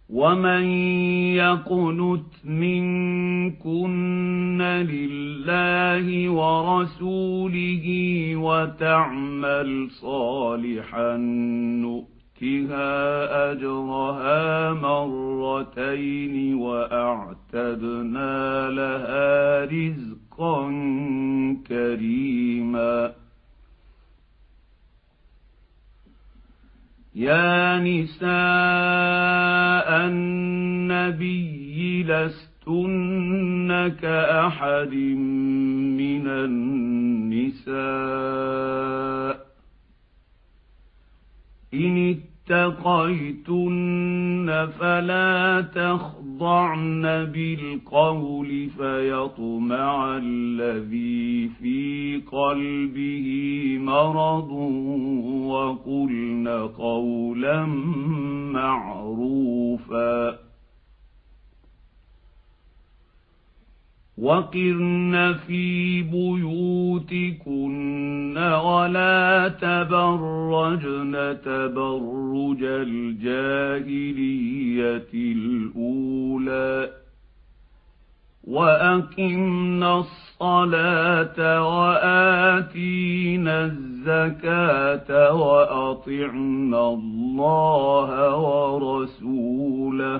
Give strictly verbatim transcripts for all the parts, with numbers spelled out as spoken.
ومن يقنت منكن لله ورسوله وتعمل صالحا نؤتها أجرها مرتين وأعتدنا لها رزقا كريما. يا نساء النبي لستن كأحد من النساء إن اتقيتن فلا تخضعن بالقول فيطمع الذي في قلبه مرض وقلن قولا معروفا. وقرن في بيوتكن ولا تبرجن تبرج الجاهلية الأولى وأقمنا الصلاة وآتينا الزكاة وأطعنا الله ورسوله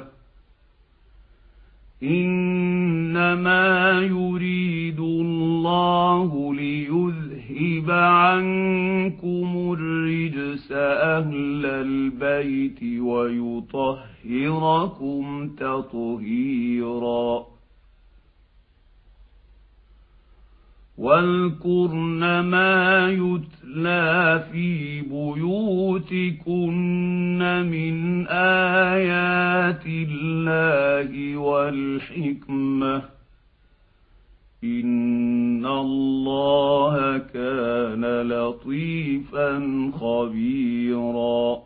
إنما يريد الله ليذهب عنكم الرجس أهل البيت ويطهركم تطهيرا. واذكرن ما يتلى في بيوتكن من آيات الله والحكمة إن الله كان لطيفا خبيرا.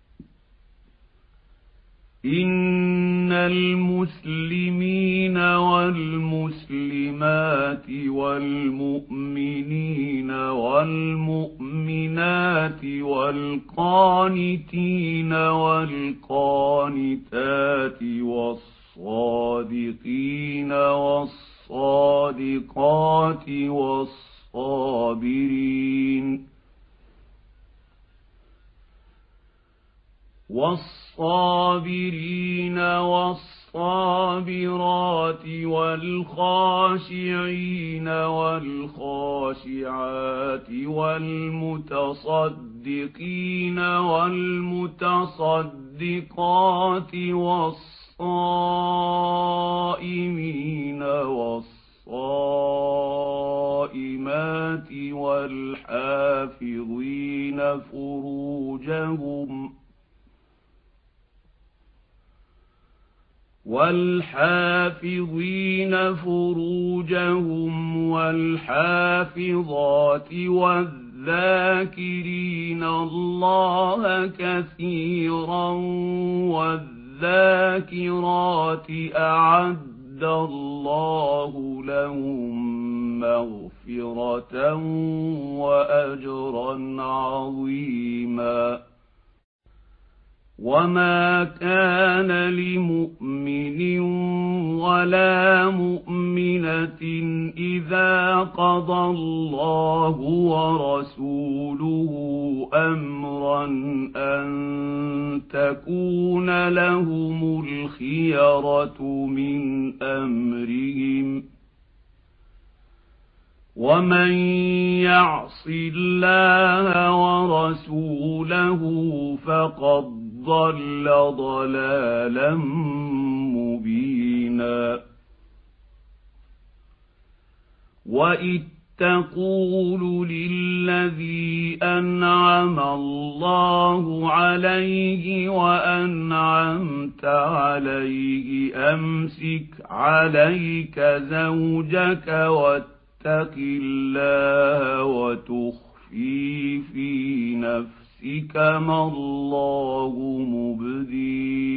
إن المسلمين والمسلمات والمؤمنين والمؤمنات والقانتين والقانتات والصادقين والصادقات والصابرين والصابرين والصابرات والخاشعين والخاشعات والمتصدقين والمتصدقات والصائمين والصائمات والحافظين فروجهم والحافظين فروجهم والحافظات والذاكرين الله كثيرا والذاكرات أعد الله لهم مغفرة وأجرا عظيما. وما كان لمؤمن ولا مؤمنة إذا قضى الله ورسوله أمرا أن تكون لهم الخيرة من أمرهم ومن يعص الله ورسوله فقد ضل ضلالا مبينا. وإذ تقول للذي أنعم الله عليه وأنعمت عليه أمسك عليك زوجك واتق الله وتخفي في نفسك ما الله مبديه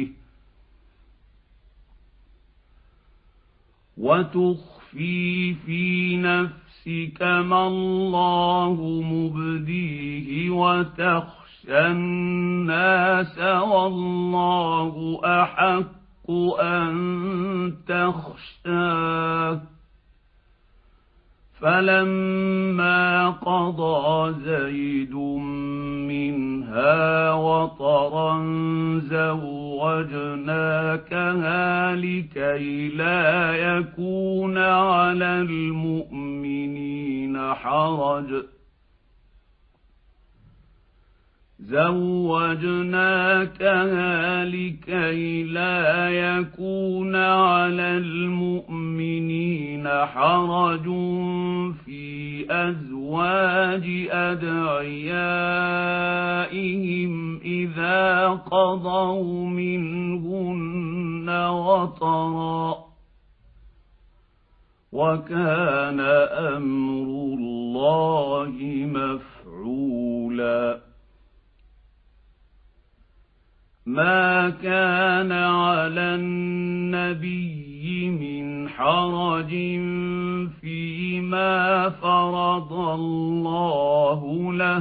وتخفي في نفسك ما الله مبديه وتخشى تخشى الناس والله أحق أن تخشاه فلما قضى زيد منها وطرا زوجناكها لكي لا يكون على المؤمنين حرج زوجناكها لكي لا يكون على المؤمنين حرج في أزواج أدعيائهم إذا قضوا منهن وطرا وكان أمر الله مفعولا ما كان على النبي من حرج فيما فرض الله له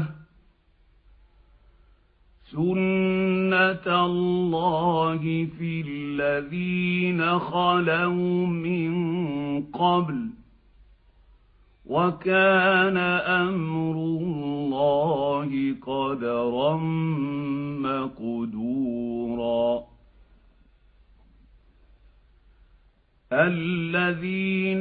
سنة الله في الذين خلوا من قبل وكان أمر الله قدرا مقدورا الذين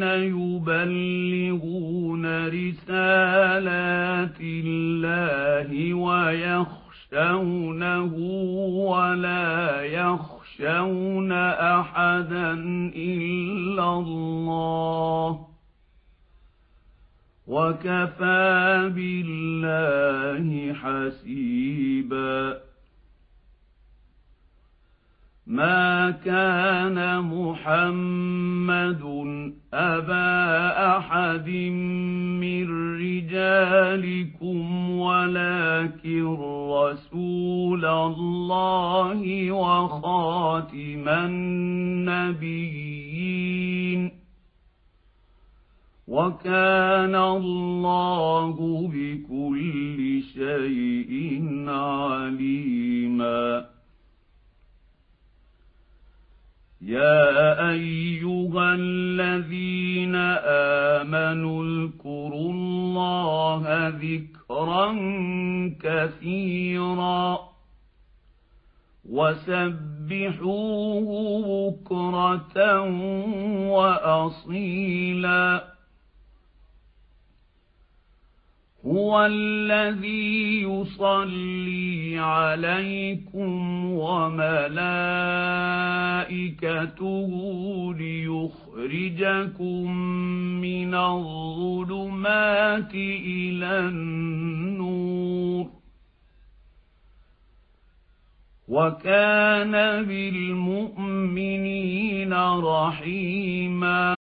يبلغون رسالات الله ويخشونه ولا يخشون أحدا إلا الله وكفى بالله حسيبا ما كان محمد أبا أحد من رجالكم ولكن رسول الله وخاتم النبيين وكان الله بكل شيء عليما يا أيها الذين آمنوا اذكروا الله ذكرا كثيرا وسبحوه بكرة وأصيلا هو الذي يصلي عليكم وملائكته ليخرجكم من الظلمات إلى النور وكان بالمؤمنين رحيما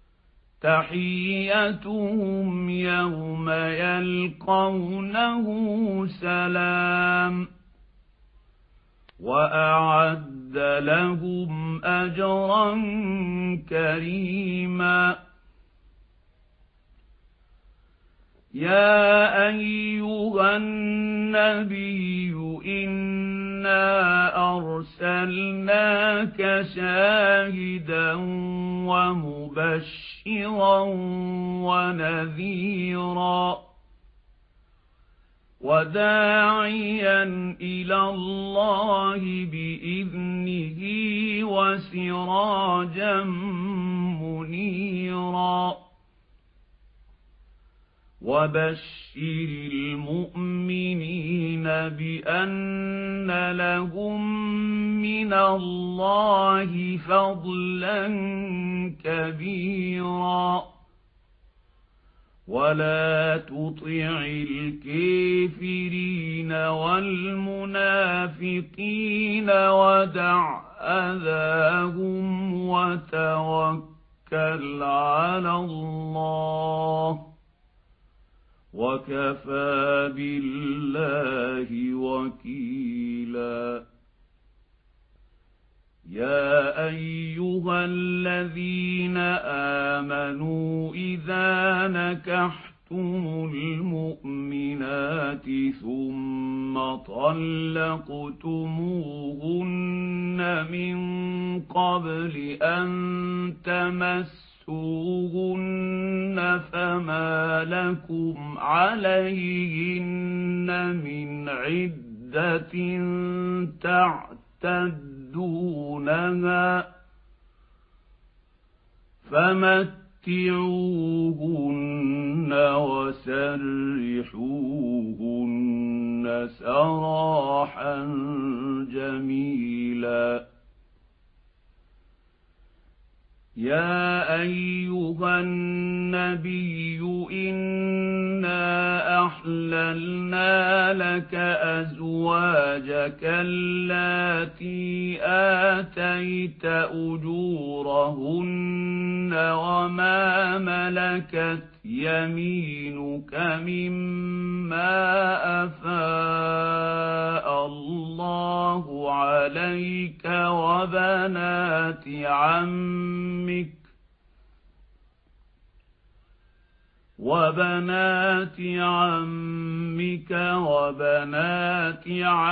تحيتهم يوم يلقونه سلام وأعد لهم أجرا كريما يا أيها النبي إنا أرسلناك شاهدا ومبشرا ونذيرا وداعيا إلى الله بإذنه وسراجا منيرا وبشر المؤمنين بأن لهم من الله فضلا كبيرا ولا تطع الكافرين والمنافقين ودع أذاهم وتوكل على الله وكفى بالله وكيلا يا أيها الذين آمنوا إذا نكحتم المؤمنات ثم طلقتموهن من قبل أن تمسوهن فما لكم عليهن من عدة تعتدونها فمتعوهن وسرحوهن سراحا جميلا. يا أيها النبي إنا أحللنا لك أزواجك اللاتي آتيت أجورهن وما ملكت يمينك مما أفاء الله عليك وبنات عمك وبنات عمك وبنات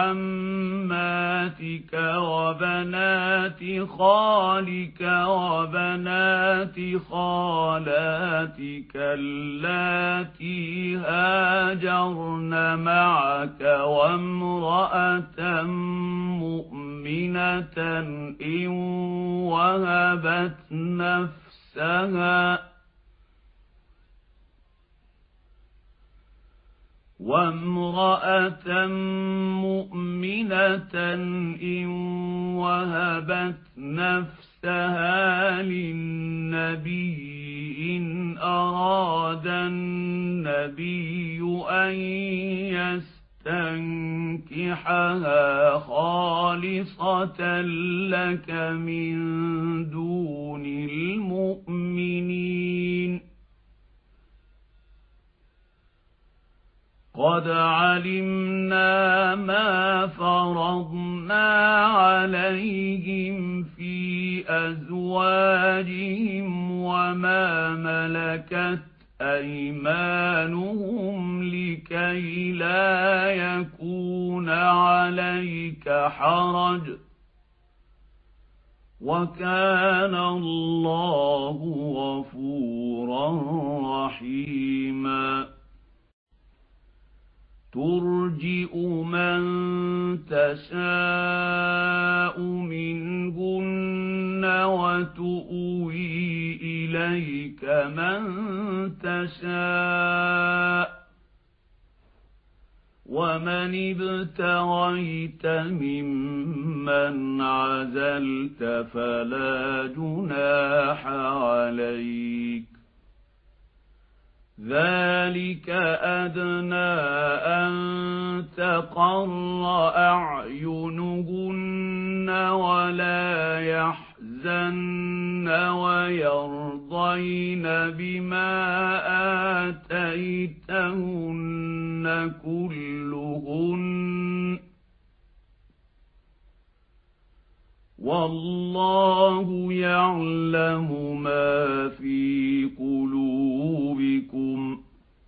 عماتك وبنات خالك وبنات خالاتك اللاتي هاجرن معك وامرأة مؤمنة إن وهبت نفسها وامرأة مؤمنة إن وهبت نفسها للنبي إن أراد النبي أن يستنكحها خالصة لك من دون المؤمنين. قد علمنا ما فرضنا عليهم في أزواجهم وما ملكت أيمانهم لكي لا يكون عليك حرج وكان الله غفورا رحيما. ترجئ من تشاء منهن وتؤوي إليك من تشاء ومن ابتغيت ممن عزلت فلا جناح عليك ذلك أدنى أن تقر أعينهن ولا يحزن ويرضين بما آتيتهن كلهن والله يعلم ما في قلوبكم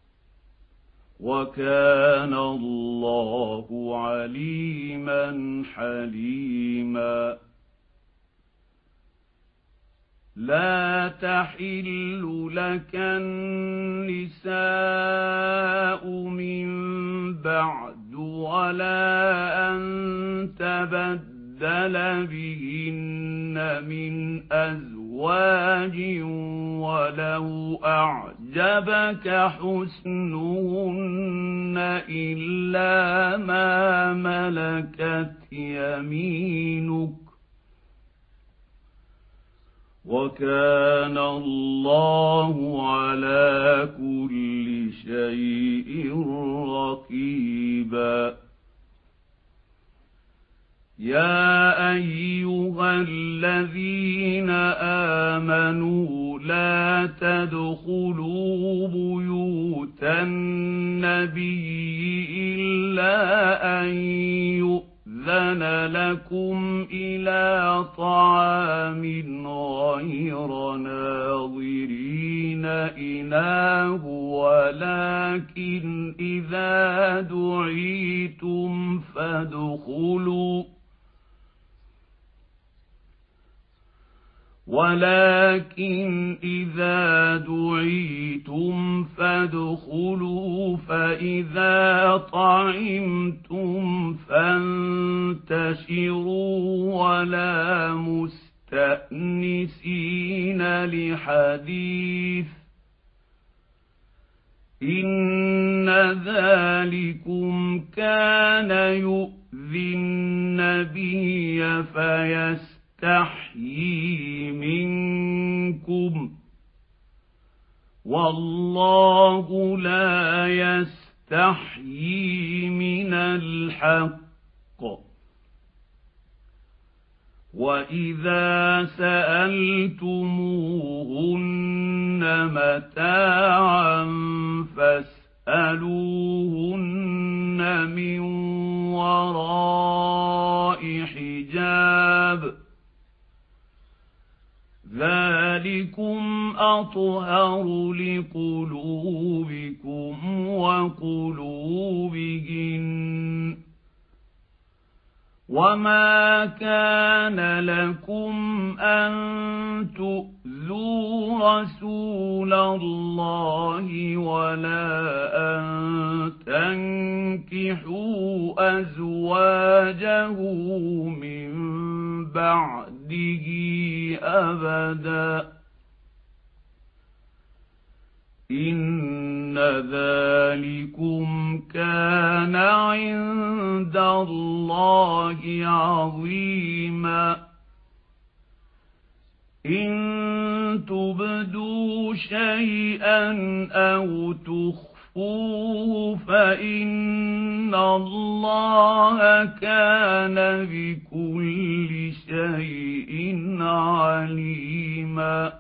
وكان الله عليما حليما. لا تحل لك النساء من بعد ولا أن تبدل بدل بهن من أزواج ولو أعجبك حسنهن إلا ما ملكت يمينك وكان الله على كل شيء رقيبا. يا أيها الذين آمنوا لا تدخلوا بيوت النبي إلا أن يؤذن لكم إلى طعام غير ناظرين إناه ولكن إذا دعيتم فادخلوا ولكن إذا دعيتم فادخلوا فإذا طعمتم فانتشروا ولا مستأنسين لحديث إن ذلكم كان يؤذي النبي فيستحيي يستحيي منكم والله لا يستحيي من الحق وإذا سألتموهن متاعا فاسألوهن من وراء حجاب ذلكم أطهر لقلوبكم وقلوبهن وما كان لكم أن تؤذوا رسول الله ولا أن تنكحوا أزواجه من بعده أبدا إن ذلكم كان عند الله عظيما إن تبدوا شيئا أو تخفوه فإن الله كان بكل شيء عليما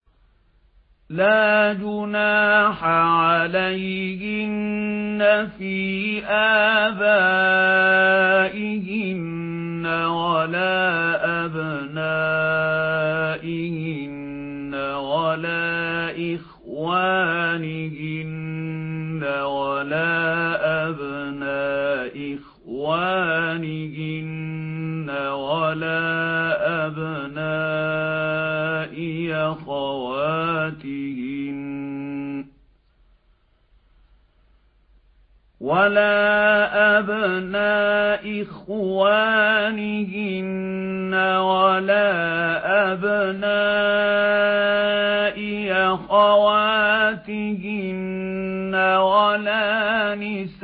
لا جناح عليهن في آبائهن ولا أبنائهن ولا إخوانهن ولا أبناء إخوانهن ولا أبناء أخواتهن ولا أبناء إخوانهن ولا أبناء أخواتهن ولا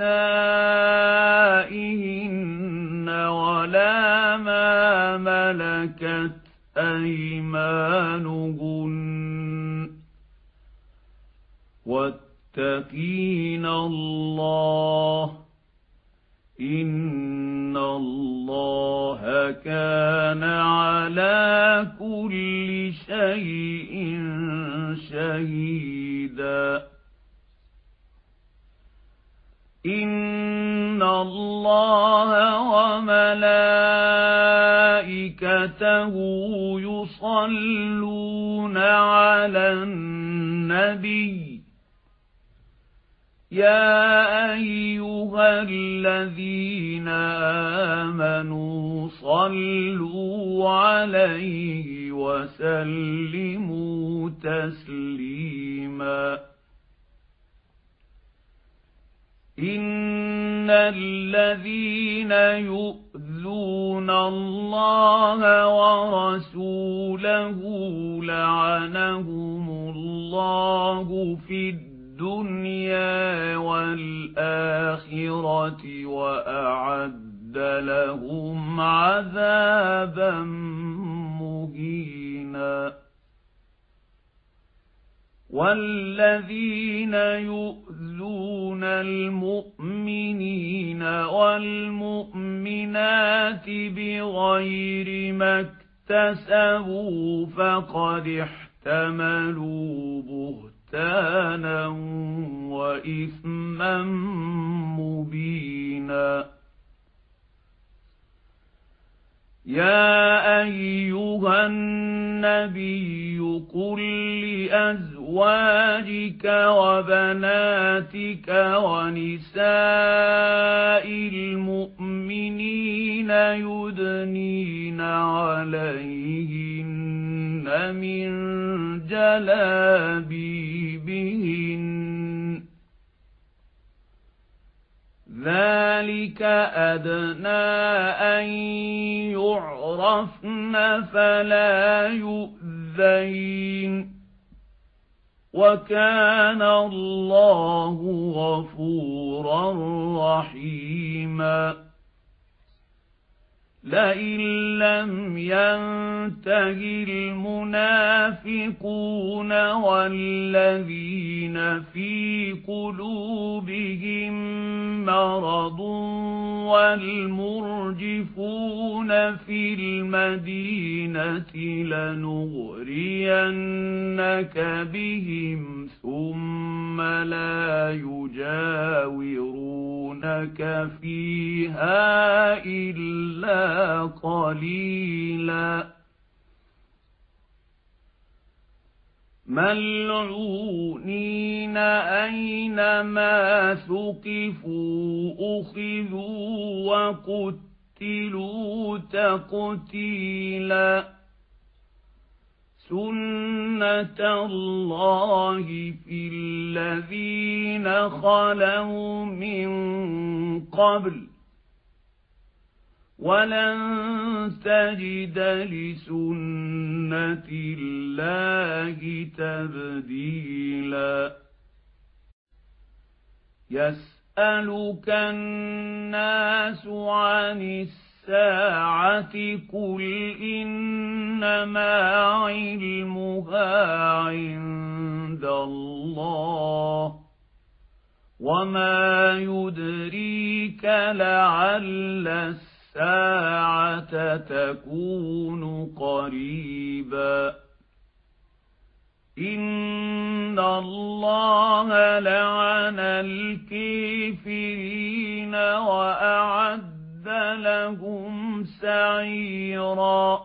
نسائهن ولا ما ملكت أيمانهن واتقين الله إن الله كان على كل شيء شهيدا إن الله وملائكته يصلون على النبي يا أيها الذين آمنوا صلوا عليه وسلموا تسليما إن الذين يؤذون الله ورسوله لعنهم الله في الدنيا والآخرة وأعد لهم عذابا مهينا والذين يؤذون المؤمنين والمؤمنات بغير ما اكتسبوا فقد احتملوا بهتانا وإثما مبينا يا أيها النبي قل لأزواجك أزواجك وبناتك ونساء المؤمنين يدنين عليهن من جلابيبهن ذلك أدنى أن يعرفن فلا يؤذين وكان الله غفورا رحيما لئن لم ينته المنافقون والذين في قلوبهم مرض والمرجفون في المدينة لنغرينك بهم ثم لا يجاورونك فيها إلا قليلا ملعونين أينما ثقفوا أخذوا وقتلوا تقتيلا سنة الله في الذين خلوا من قبل ولن تجد لسنة الله تبديلا يسألك الناس عن الساعة قل إنما علمها عند الله وما يدريك لعل الساعة الساعة تكون قريبا إن الله لعن الكافرين وأعد لهم سعيرا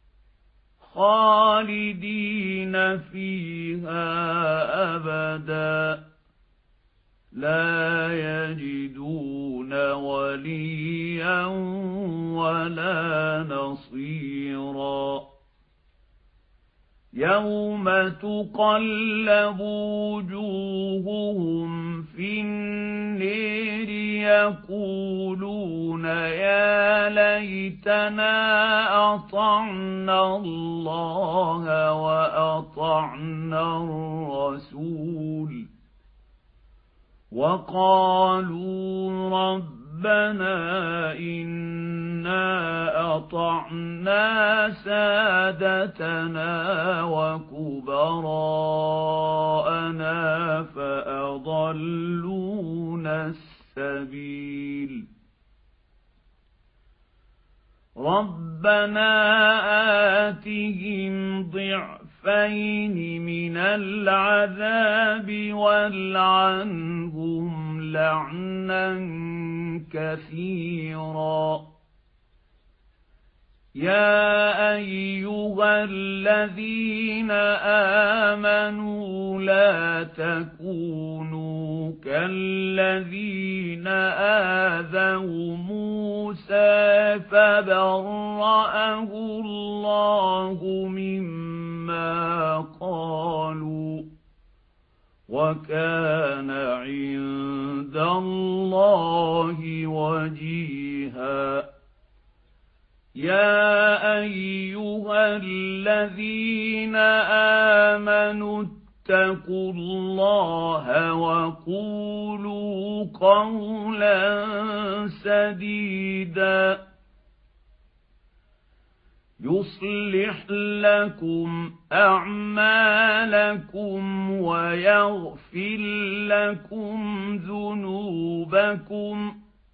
خالدين فيها أبدا لا يجدون وليا ولا نصيرا يوم تقلب وجوههم في النار يقولون يا ليتنا أطعنا الله وأطعنا الرسول وقالوا ربنا إنا أطعنا سادتنا وكبراءنا فأضلونا السبيل ربنا آتهم ضعفين من العذاب والعنهم لعنا كثيرا يا أيها الذين آمنوا لا تكونوا كالذين آذوا موسى فبرأه الله مما قالوا وكان عند الله وجيها يا أيها الذين آمنوا اتقوا الله وقولوا قولا سديدا يصلح لكم أعمالكم ويغفر لكم ذنوبكم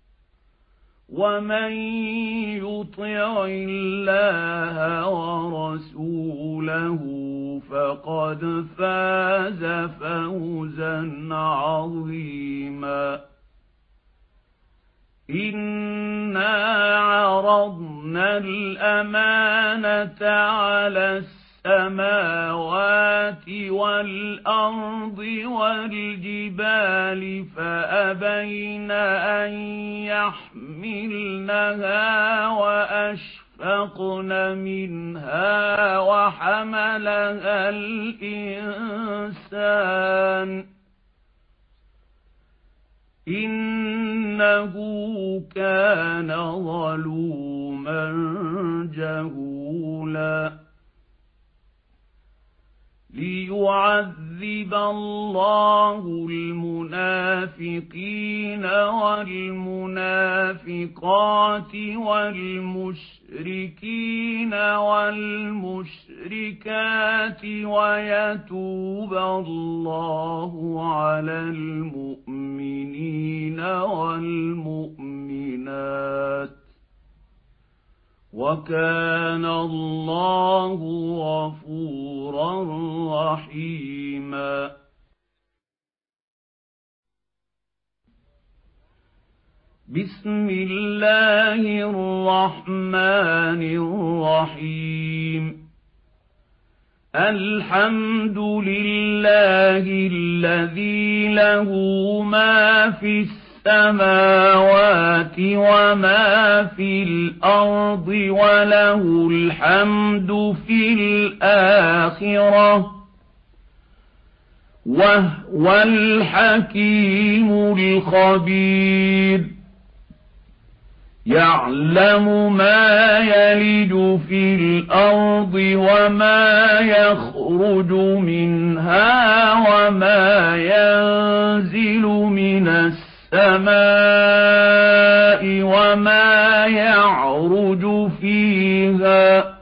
ومن يطع الله ورسوله فقد فاز فوزا عظيما إنا عرضنا الأمانة على السماوات والأرض والجبال فأبين أن يحملنها وأشفقن منها وحملها الإنسان إنه كان ظلوما جهولا ليعذب الله المنافقين والمنافقات والمشركين والمشركات ويتوب الله على المؤمنين والمؤمنات وكان الله غفورا رحيما بسم الله الرحمن الرحيم الحمد لله الذي له ما في السماء السماوات وما في الأرض وله الحمد في الآخرة وهو الحكيم الخبير يعلم ما يلج في الأرض وما يخرج منها وما ينزل من السماء السماء وما يعرج فيها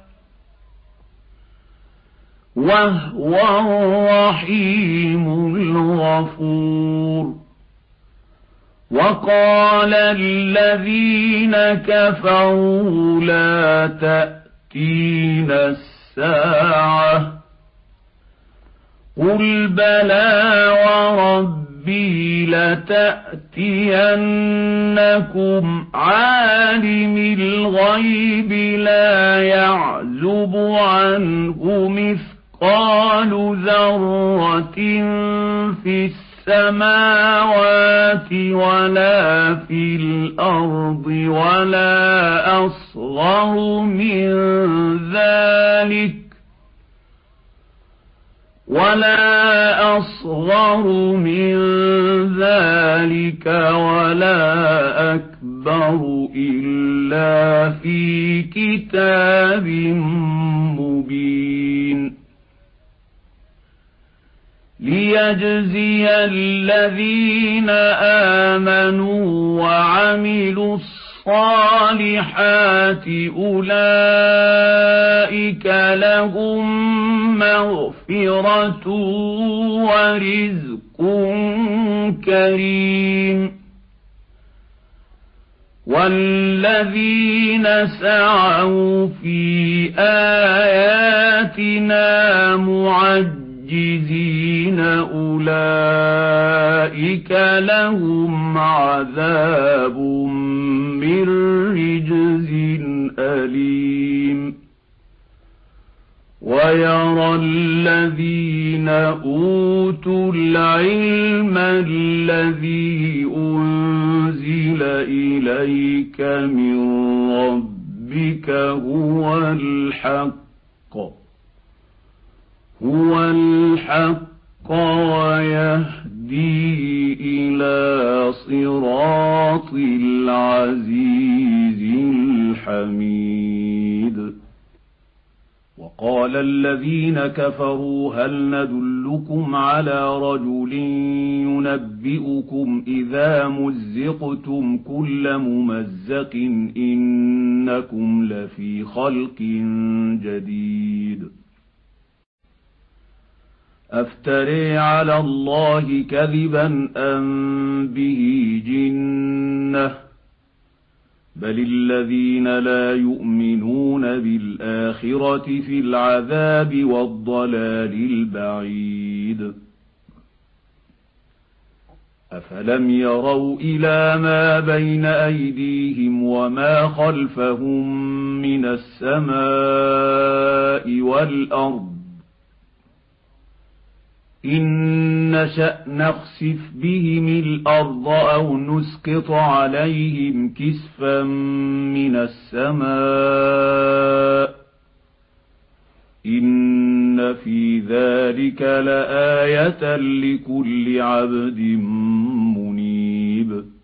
وهو الرحيم الغفور وقال الذين كفروا لا تأتينا الساعة قل بلى ورب ربي لتأتينكم عالم الغيب لا يعزب عنه مثقال ذرة في السماوات ولا في الأرض ولا أصغر من ذلك ولا أصغر من ذلك ولا أكبر إلا في كتاب مبين ليجزي الذين آمنوا وعملوا الصالحات أولئك لهم مغفرة ورزق كريم والذين سعوا في آياتنا معجزين أولئك لهم عذاب من رجز أليم ويرى الذين أوتوا العلم الذي أنزل إليك من ربك هو الحق هو الحق ويهدي إلى صراط العزيز الحميد وقال الذين كفروا هل ندلكم على رجل ينبئكم إذا مزقتم كل ممزق إنكم لفي خلق جديد أفتري على الله كذبا أم به جنة بل الذين لا يؤمنون بالآخرة في العذاب والضلال البعيد أفلم يروا إلى ما بين أيديهم وما خلفهم من السماء والأرض إن نشأ نخسف بهم الأرض أو نسقط عليهم كسفا من السماء إن في ذلك لآية لكل عبد منيب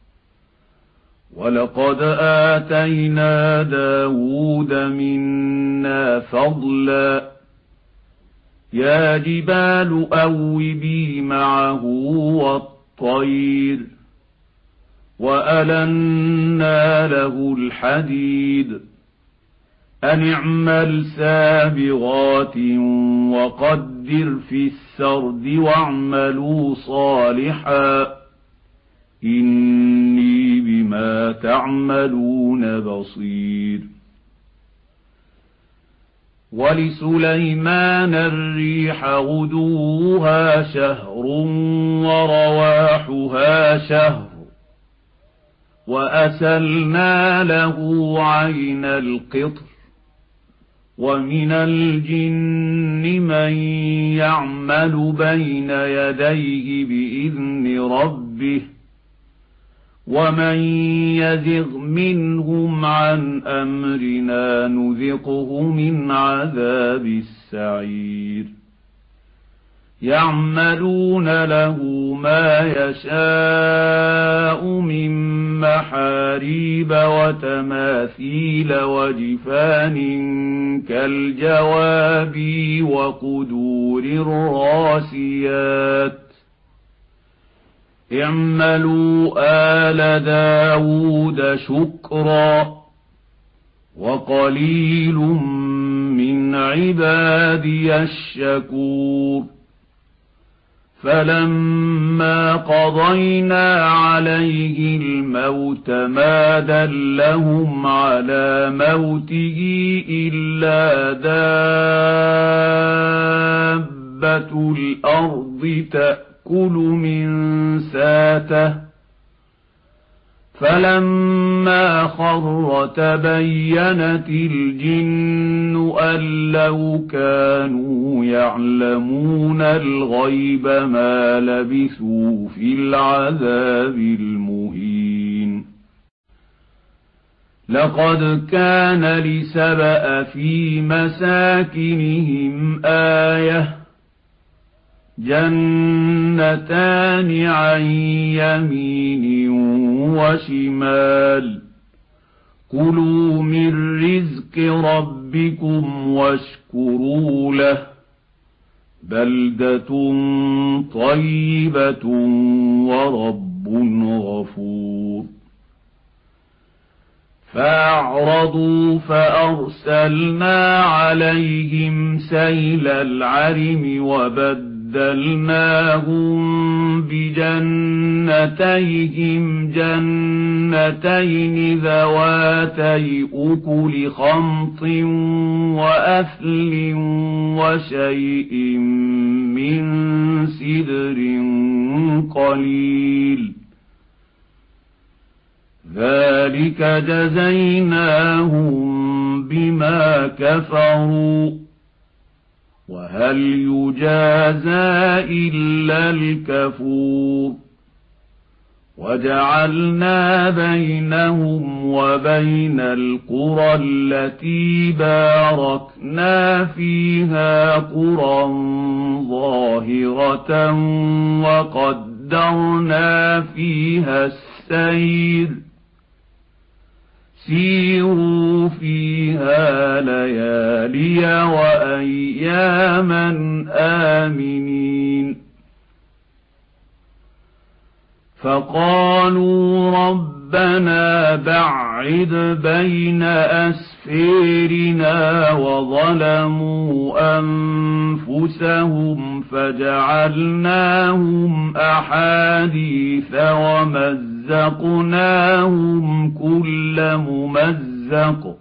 ولقد آتينا داود منا فضلا يا جبال أوبي معه والطير وألنا له الحديد أن اعمل سابغات وقدر في السرد واعملوا صالحا إني بما تعملون بصير ولسليمان الريح غدوها شهر ورواحها شهر وأسلنا له عين القطر ومن الجن من يعمل بين يديه بإذن ربه ومن يزغ منهم عن أمرنا نذقه من عذاب السعير يعملون له ما يشاء من محاريب وتماثيل وجفان كالجواب وقدور الراسيات اعملوا آل داود شكرا وقليل من عبادي الشكور فلما قضينا عليه الموت ما دلهم على موته إلا دابة الأرض تأكل من ساته فلما خر تبينت الجن أن لو كانوا يعلمون الغيب ما لبثوا في العذاب المهين لقد كان لسبأ في مساكنهم آية جنتان عن يمين وشمال كلوا من رزق ربكم واشكروا له بلدة طيبة ورب غفور فأعرضوا فأرسلنا عليهم سيل العرم وبدلناهم بجنتيهم جنتين ذواتي أكل خمط وأثل وشيء من سدر قليل ذلك جزيناهم بما كفروا وهل يجازى إلا الكفور وجعلنا بينهم وبين القرى التي باركنا فيها قرى ظاهرة وقدرنا فيها السير سيروا فيها ليالي وأياما آمنين فقالوا ربنا بعد بين أسفيرنا وظلموا أنفسهم فجعلناهم أحاديث ومزقناهم كل ممزق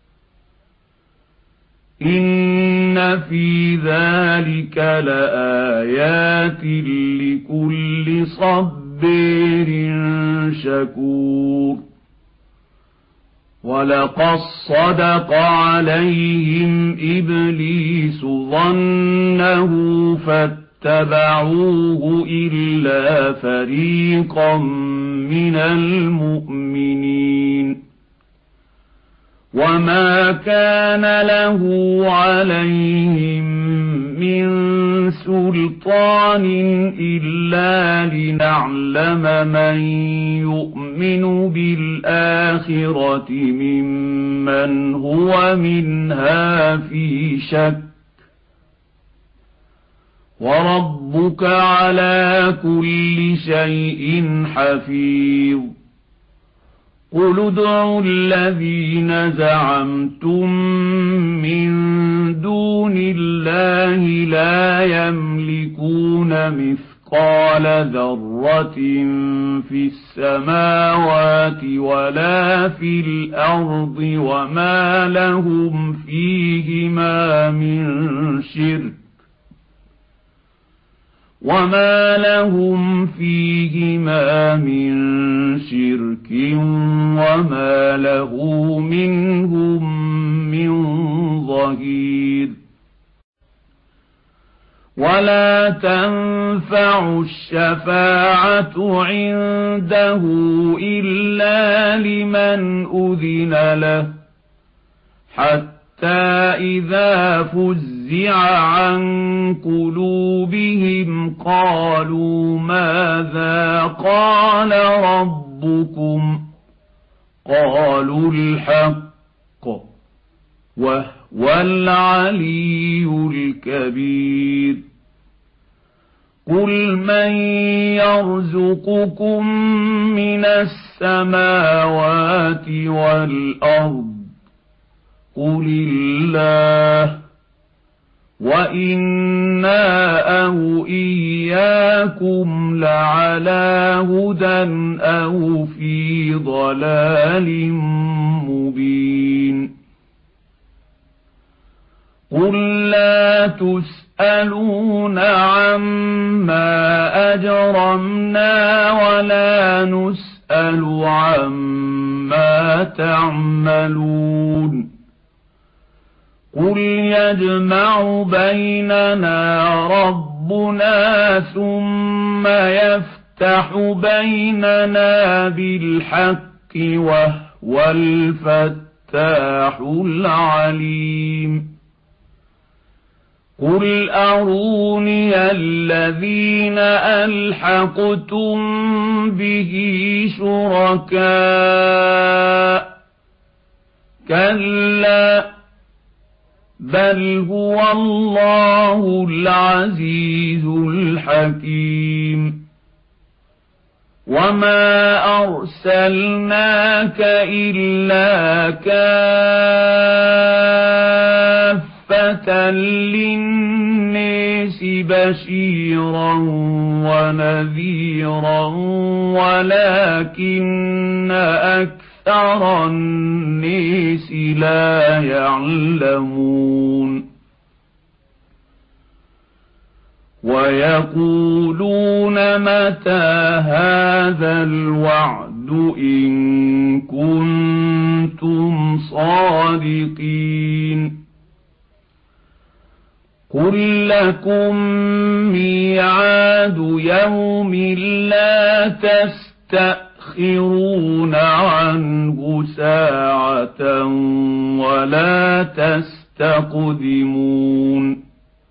إن في ذلك لآيات لكل صبر شكور ولقد صدق عليهم إبليس ظنه فاتبعوه اتبعوه إلا فريقا من المؤمنين وما كان له عليهم من سلطان إلا لنعلم من يؤمن بالآخرة ممن هو منها في شك وربك على كل شيء حفيظ قل ادعوا الذين زعمتم من دون الله لا يملكون مثقال ذرة في السماوات ولا في الأرض وما لهم فيهما من شرك وما لهم فيهما من شرك وما له منهم من ظهير ولا تنفع الشفاعة عنده إلا لمن أذن له حتى إذا فزع عن قلوبهم قالوا ماذا قال ربكم قالوا الحق وهو العلي الكبير قل من يرزقكم من السماوات والأرض قل الله وإنا أو إياكم لعلى هدى أو في ضلال مبين قل لا تسألون عما أجرمنا ولا نسأل عما تعملون قل يجمع بيننا ربنا ثم يفتح بيننا بالحق وهو الفتاح العليم قل أروني الذين ألحقتم به شركاء كلا بل هو الله العزيز الحكيم وما أرسلناك إلا كافة للناس بشيرا ونذيرا ولكن أكثر أكثر الناس لا يعلمون ويقولون متى هذا الوعد إن كنتم صادقين قل لكم ميعاد يوم لا تستأخرون تستأخرون عنه ساعة ولا تستقدمون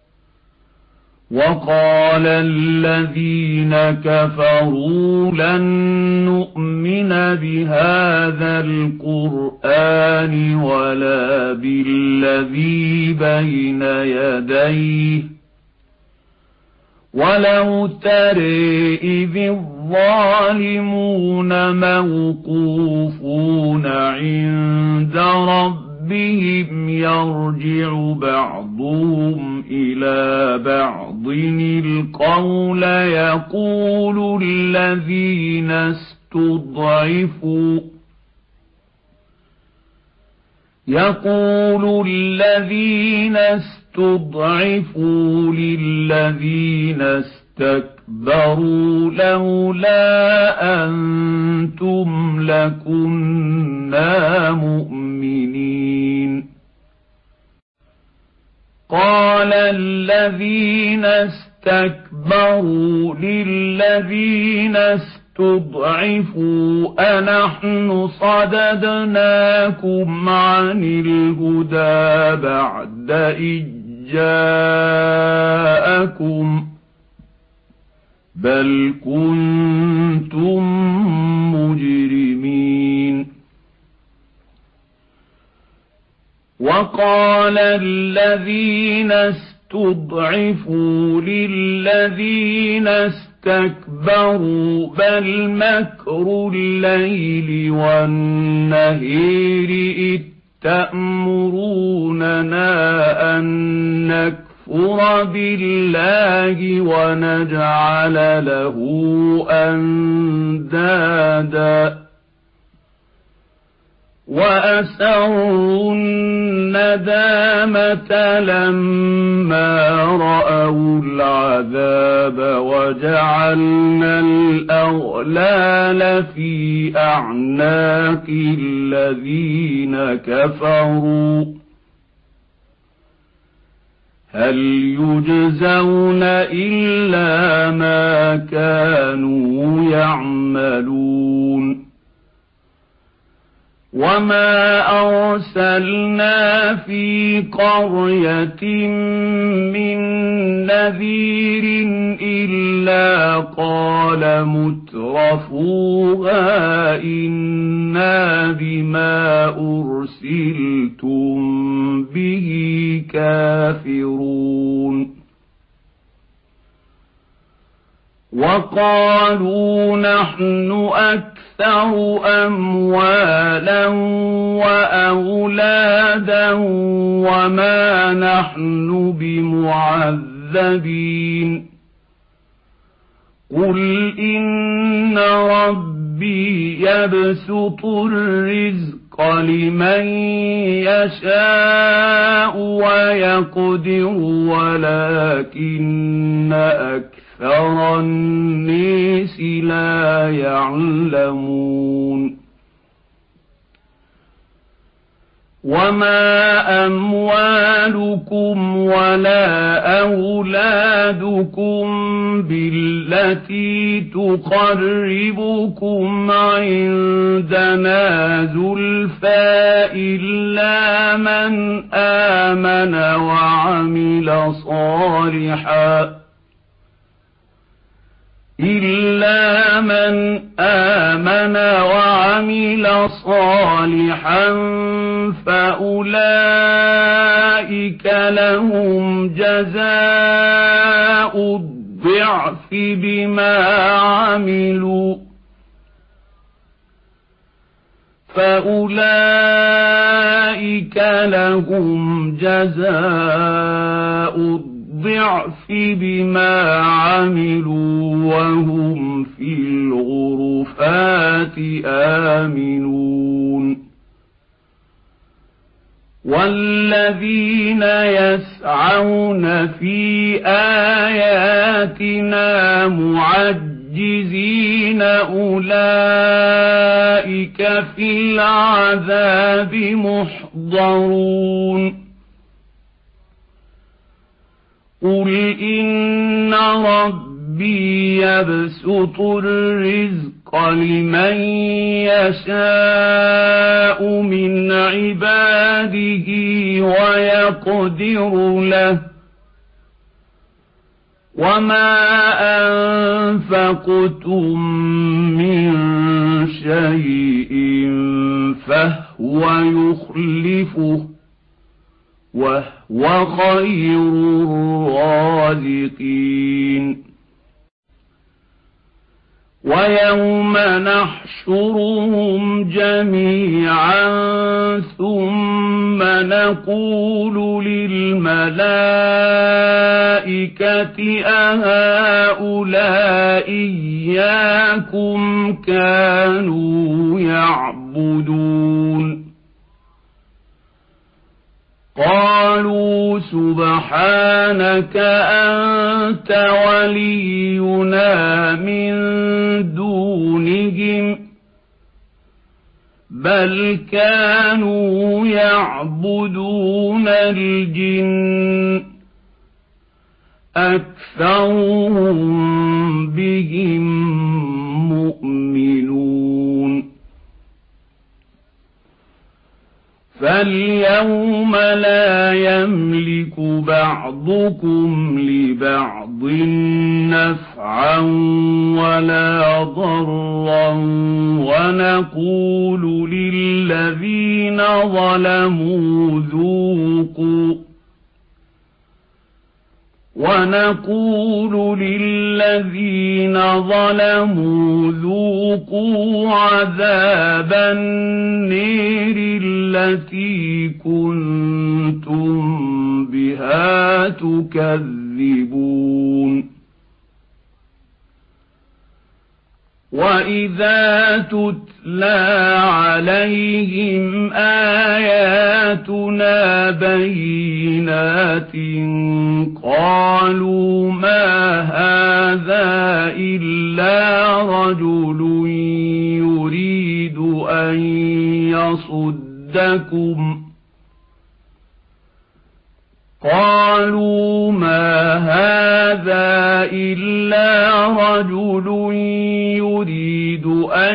وقال الذين كفروا لن نؤمن بهذا القرآن ولا بالذي بين يديه ولو ترى إذ الظالمون موقوفون عند ربهم يرجع بعضهم إلى بعض القول يقول الذين استضعفوا يقول الذين استضعفوا للذين استكبروا لولا أنتم لكنا مؤمنين قال الذين استكبروا اسْتَكْبَرُوا لِلَّذِينَ اسْتُضْعِفُوا أَنَحْنُ صَدَدْنَاكُمْ عَنِ الْهُدَىٰ بَعْدَ إِذْ جَاءَكُمْ بَلْ كُنتُم مُّجْرِمِينَ وَقَالَ الَّذِينَ اسْتُضْعِفُوا لِلَّذِينَ اسْتَكْبَرُوا بَلْ مَكْرُ اللَّيْلِ وَالنَّهَارِ إِذ تَأْمُرُونَنَا أَن نَّكْفُرَ بِاللَّهِ وَنَجْعَلَ لَهُ أَندَادًا وَأَسَرُّوا النَّدَامَةَ لَمَّا رَأَوُا الْعَذَابَ وَجَعَلْنَا الْأَغْلَالَ فِي أَعْنَاقِ الَّذِينَ كَفَرُوا هَلْ يُجْزَوْنَ إِلَّا مَا كَانُوا يَعْمَلُونَ وَمَا أَرْسَلْنَا فِي قَرْيَةٍ مِّن نَّذِيرٍ إِلَّا قَالَ مُتْرَفُوهَا إِنَّا بِمَا أُرْسِلْتُم بِهِ كَافِرُونَ وَقَالُوا نَحْنُ أَكْثَرُ أَمْوَالًا وَأَوْلَادًا وَمَا نَحْنُ بِمُعَذَّبِينَ قُلْ إِنَّ رَبِّي يَبْسُطُ الرِّزْقَ لِمَن يَشَاءُ وَيَقْدِرُ وَلَكِنَّ أَكْثَرَ أَكْثَرَ النَّاسِ لَا يَعْلَمُونَ وَمَا أَمْوَالُكُمْ وَلَا أَوْلَادُكُمْ بِالَّتِي تُقَرِّبُكُمْ عِندَنَا زُلْفَىٰ إِلَّا مَنْ آمَنَ وَعَمِلَ صَالِحًا إِلَّا مَنْ آمَنَ وَعَمِلَ صَالِحًا فَأُولَٰئِكَ لَهُمْ جَزَاءُ الضِّعْفِ بِمَا عَمِلُوا فَأُولَٰئِكَ لَهُمْ جَزَاءُ الضِّعْفِ الضِّعْفِ بِمَا عَمِلُوا وَهُمْ فِي الْغُرُفَاتِ آمِنُونَ وَالَّذِينَ يَسْعَوْنَ فِي آيَاتِنَا مُعَجِّزِينَ أُولَٰئِكَ فِي الْعَذَابِ مُحْضَرُونَ قُلْ إِنَّ رَبِّي يَبْسُطُ الرِّزْقَ لِمَن يَشَاءُ مِنْ عِبَادِهِ وَيَقْدِرُ لَهُ وَمَا أَنفَقْتُم مِّن شَيْءٍ فَهُوَ يُخْلِفُهُ وَهُوَ خَيْرُ الرَّازِقِينَ وَيَوْمَ نَحْشُرُهُمْ جَمِيعًا ثُمَّ نَقُولُ لِلْمَلَائِكَةِ أَهَٰؤُلَاءِ إِيَّاكُمْ كَانُوا يَعْبُدُونَ قَالُوا سُبْحَانَكَ أَنتَ وَلِيُّنَا مِن دُونِهِمْ بَلْ كَانُوا يَعْبُدُونَ الْجِنَّ أكثرهم بهم مؤمنون فاليوم لا يملك بعضكم لبعض نفعا ولا ضرا ونقول للذين ظلموا ذوقوا ونقول للذين ظلموا ذوقوا عذاب النير التي كنتم بها تكذبون وإذا تتلى عليهم آياتنا بينات قالوا ما هذا إلا رجل يريد أن يصدكم قالوا ما هذا إلا رجل يريد أن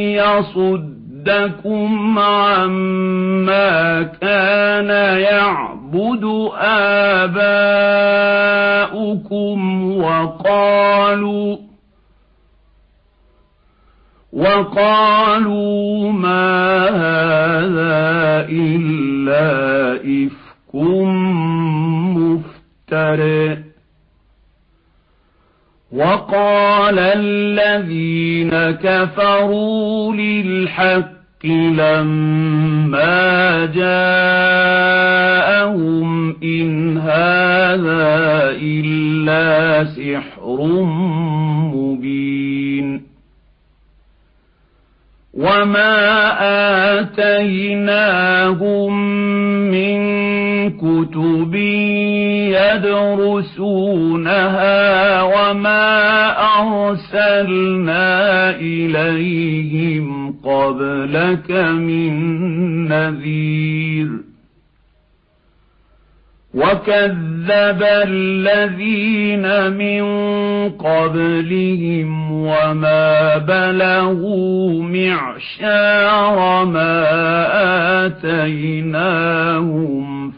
يصدكم عما كان يعبد آباؤكم وقالوا وقالوا ما هذا إلا إفك مفترٍ وقال الذين كفروا للحق لما جاءهم إن هذا إلا سحر مبين وما آتيناهم من كتب يدرسونها وما أرسلنا إليهم قبلك من نذير وكذب الذين من قبلهم وما بلغوا معشار ما آتيناهم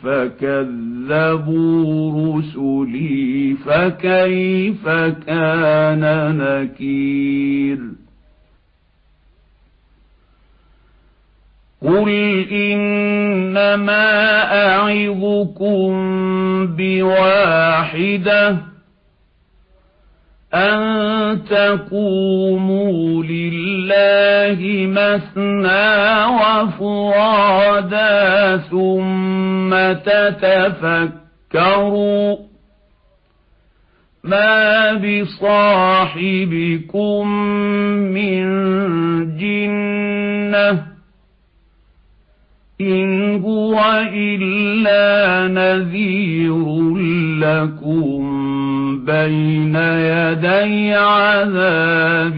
فكذبوا رسلي فكيف كان نكير قل إنما أعظكم بواحدة أن تقوموا لله مثنى وفرادا ثم تتفكروا ما بصاحبكم من جنة إن هو إلا نذير لكم بين يدي عذاب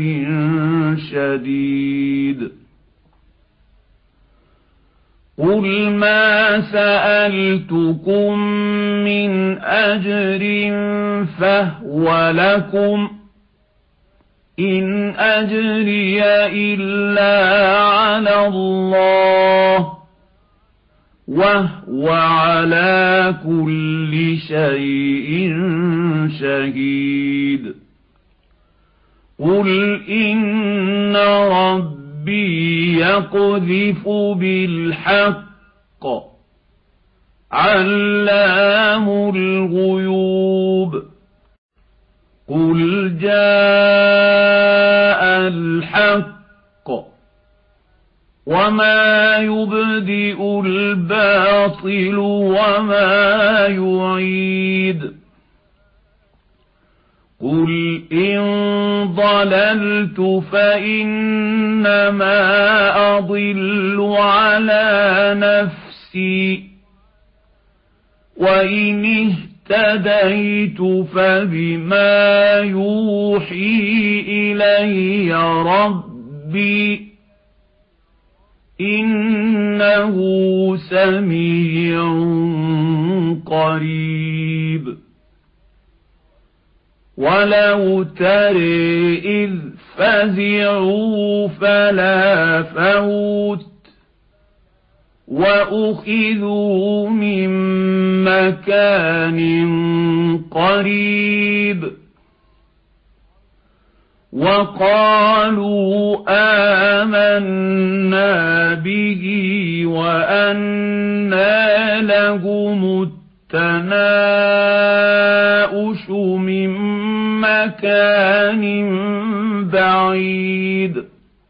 شديد قل ما سألتكم من أجر فهو لكم إن أجري إلا على الله وهو على كل شيء شهيد قل إن ربي يقذف بالحق علام الغيوب قل جاء الحق وما يبدئ الباطل وما يعيد قل إن ضللت فإنما أضل على نفسي وإن اهتديت فبما يوحي إلي ربي إنه سميع قريب ولو ترى إذ فزعوا فلا فوت وأخذوا من مكان قريب وقالوا آمنا به وأنى لهم التناؤش من مكان بعيد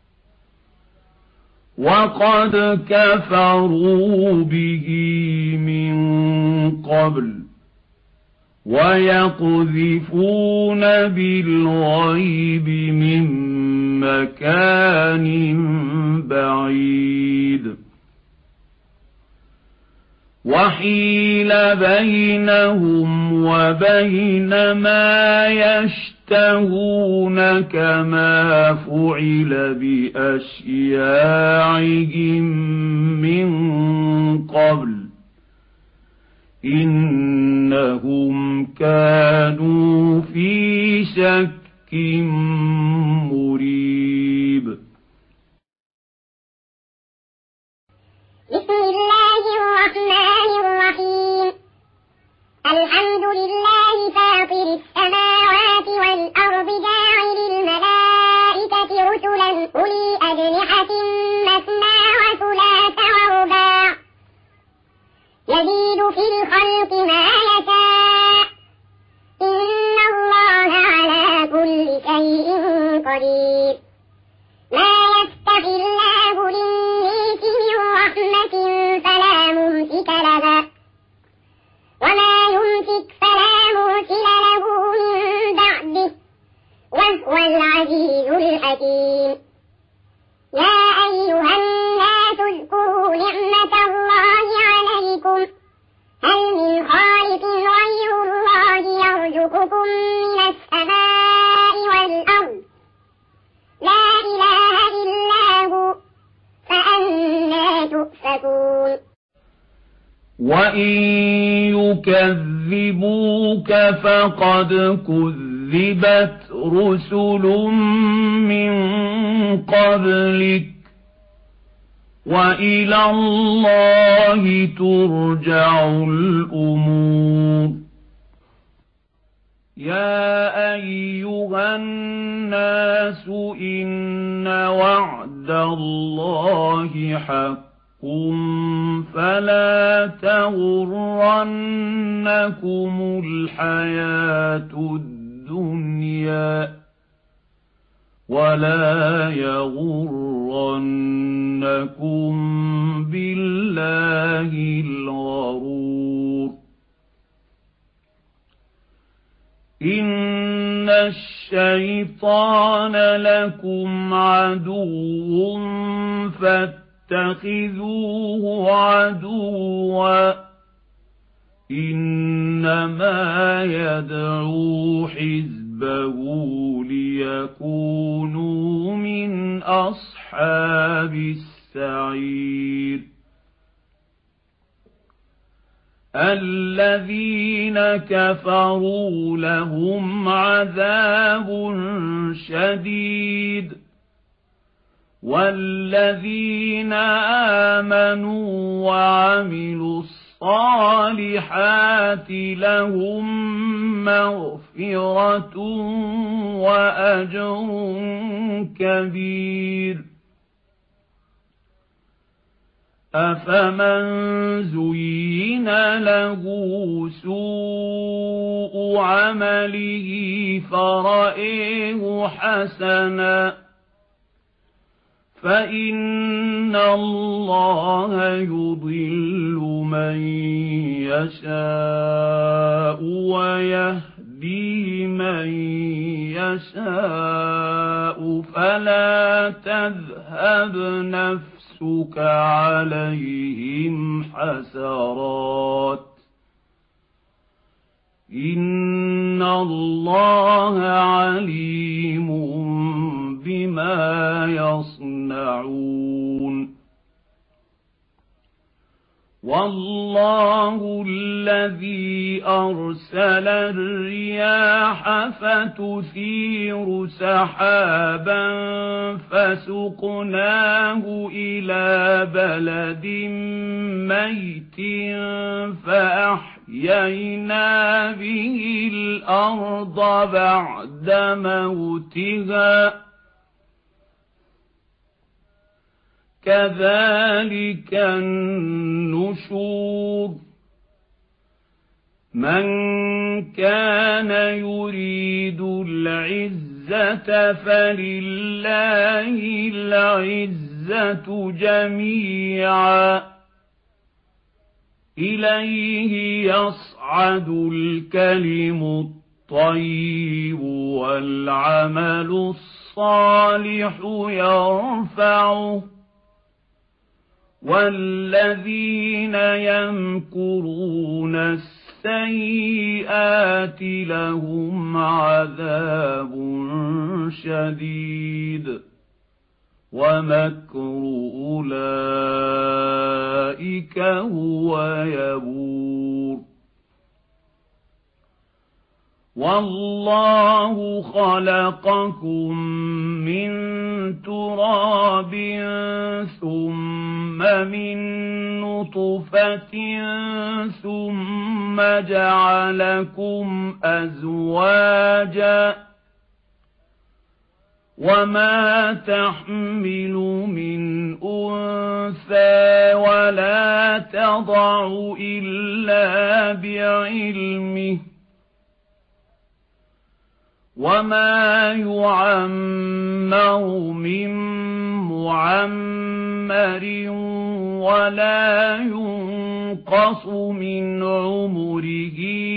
وقد كفروا به من قبل ويقذفون بالغيب من مكان بعيد وحيل بينهم وبين ما يشتهون كما فعل بأشياعهم من قبل إنهم كانوا في شك مريب. بسم الله الرحمن الرحيم. الحمد لله فاطر السماوات والأرض جاعل الملائكة رسلا أولي أجنحة مثنى وثلاث ورباع يزيد في الخلق ما يشاء إن الله على كل شيء قدير. ما يفتح الله للناس من رحمة فلا ممسك لها وما يمسك فلا مرسل له من بعده وهو العزيز الحكيم. يا أيها الناس اذكروا نعمة الله عليكم هل من خالق غير الله يرزقكم من السماء والأرض لا إله إلا هو فأنى تؤفكون. وإن يكذبوك فقد كذبت رسل من قبلك وإلى الله ترجع الأمور. يا أيها الناس إن وعد الله حق فلا تغرنكم الحياة الدنيا ولا يغرنكم بالله الغرور. إن الشيطان لكم عدو فاتخذوه عدوا إنما يدعو حزبه ليكونوا من أصحاب السعير. الذين كفروا لهم عذاب شديد والذين آمنوا وعملوا الصالحات لهم مغفرة وأجر كبير. أفمن زين له سوء عمله فرأيه حسنا فإن الله يضل من يشاء ويهدي من يشاء فلا تذهب نفسك عليهم حسرات إن الله عليم بما يصنعون. والله الذي أرسل الرياح فتثير سحابا فسقناه إلى بلد ميت فأحيينا به الأرض بعد موتها كذلك النشور من كان يريد العزة فلله العزة جميعا إليه يصعد الكلم الطيب والعمل الصالح يرفعه والذين يمكرون السيئات لهم عذاب شديد ومكر أولئك هو يبور والله خلقكم من تراب ثم من نطفة ثم جعلكم أزواجا وما تحمل من أنثى ولا تضع إلا بعلمه وما يعمر من معمر ولا ينقص من عمره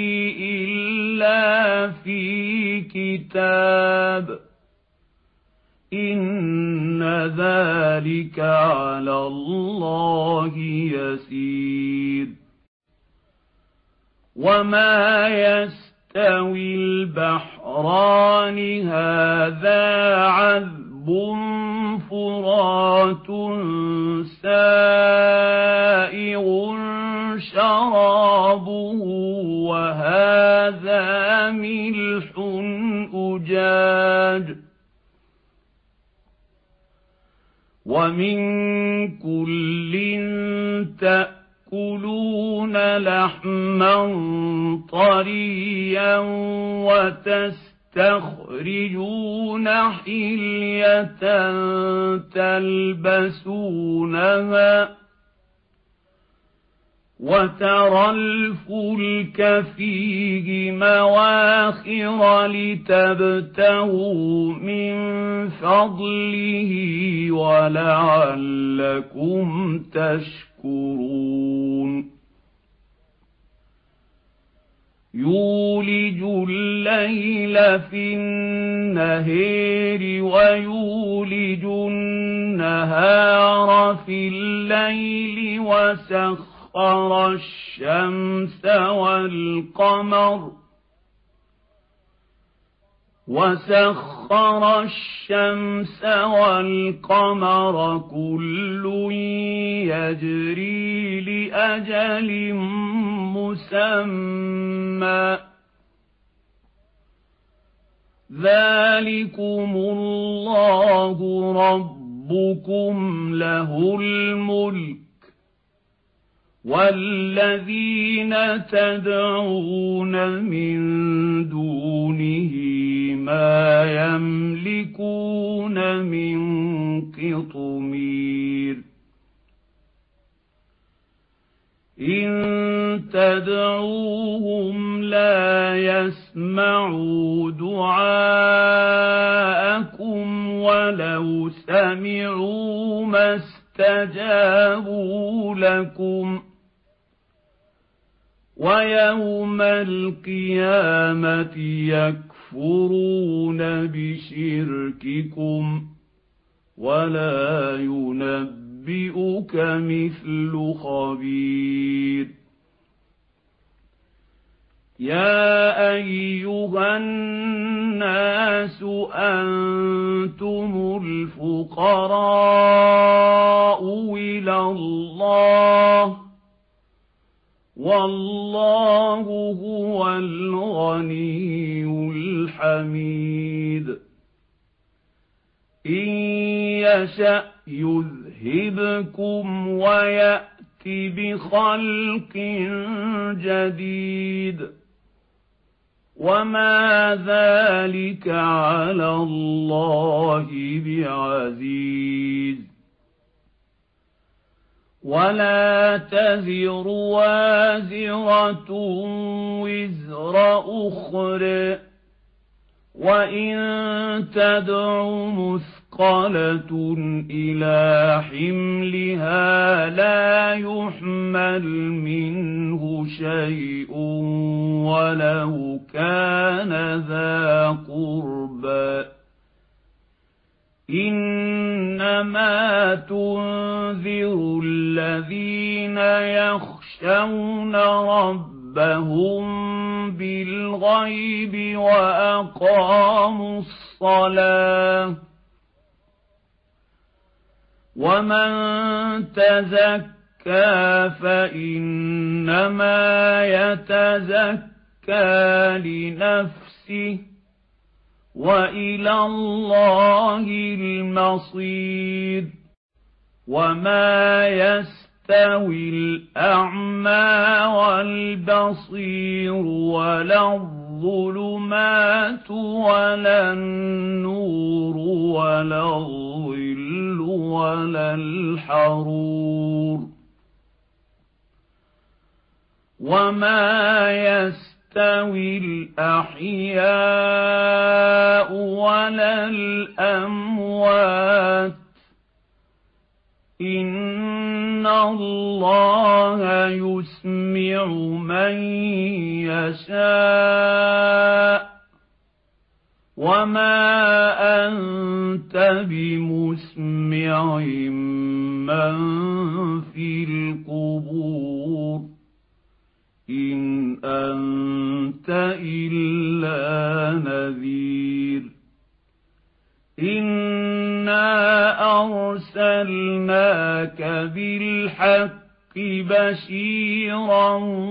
إلا في كتاب إن ذلك على الله يسير وما يستوي يستوي البحران هذا عذب فرات سائغ شرابه وهذا ملح أجاج ومن كل تأكل تأكلون لحما طريا وتستخرجون حلية تلبسونها وترى الفلك فيه مواخر لتبتغوا من فضله ولعلكم تشكرون يولج الليل في النهار ويولج النهار في الليل وسخر الشمس والقمر وسخر الشمس والقمر كل يجري لأجل مسمى ذلكم الله ربكم له الملك والذين تدعون من دونه ما يملكون من قطمير إن تدعوهم لا يسمعوا دعاءكم ولو سمعوا ما استجابوا لكم ويوم القيامة يكفرون بشرككم ولا ينبئك مثل خبير يا أيها الناس أنتم الفقراء إلى الله والله هو الغني الحميد إن يشأ يذهبكم ويأت بخلق جديد وما ذلك على الله بعزيز ولا تزر وازرة وزر أخرى وإن تدع مثقلة إلى حملها لا يحمل منه شيء ولو كان ذا قربى إنما تنذر الذين يخشون ربهم بالغيب وأقاموا الصلاة ومن تزكى فإنما يتزكى لنفسه وإلى الله المصير وما يستوي الأعمى والبصير ولا الظلمات ولا النور ولا الظل ولا الحرور وما يستوي يستوي الأحياء ولا الأموات إن الله يسمع من يشاء وما أنت بمسمع من في القبور إن أنت إلا نذير إنا أرسلناك بالحق بشيرا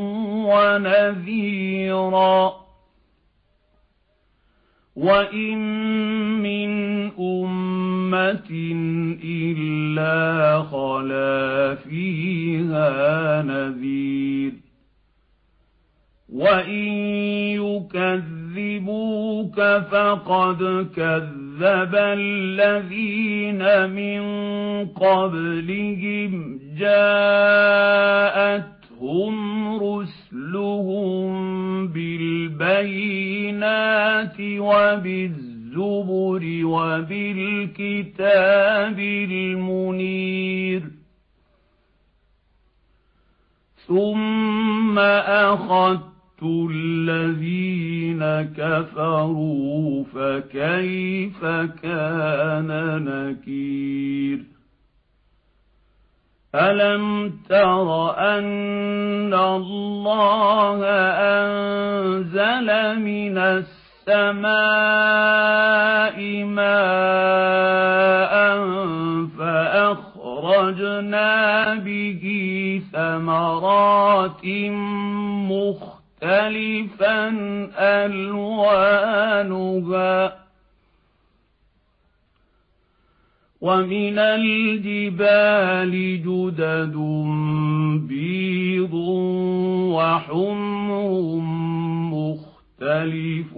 ونذيرا وإن من أمة إلا خلا فيها نذير وإن يكذبوك فقد كذب الذين من قبلهم جاءتهم رسلهم بالبينات وبالزبر وبالكتاب المنير ثم أخذت الذين كفروا فكيف كان نكير ألم تر أن الله أنزل من السماء ماء فأخرجنا به ثمرات مختلفة مختلفا ألوانها ومن الجبال جدد بيض وحمر مختلف